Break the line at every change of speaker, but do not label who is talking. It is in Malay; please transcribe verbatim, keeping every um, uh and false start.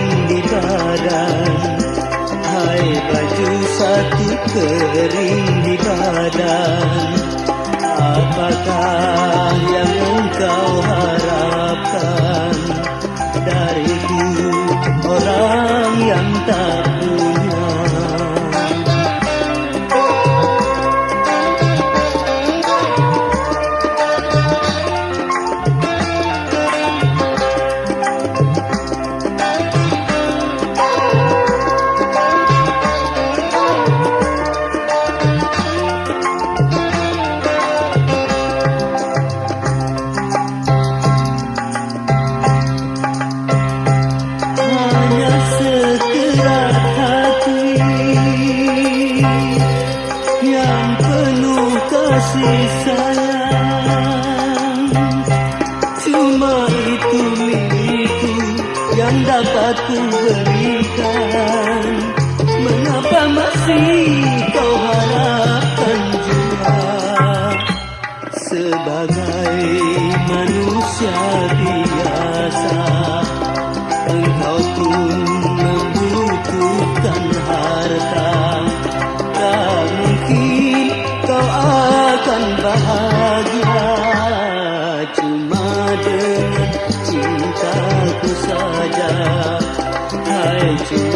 di badan. Hai baju satu kering di badan, apakah yang engkau harapkan dariku, orang yang tak punya? Kasih sayang, cuma itu milikku yang dapat ku berikan. Mengapa masih kau harapkan juga? Sebagai manusia biasa, engkau pun membutuhkan harta. Tak mungkin kau akan bahagia cuma dengan cintaku saja. Hai cinta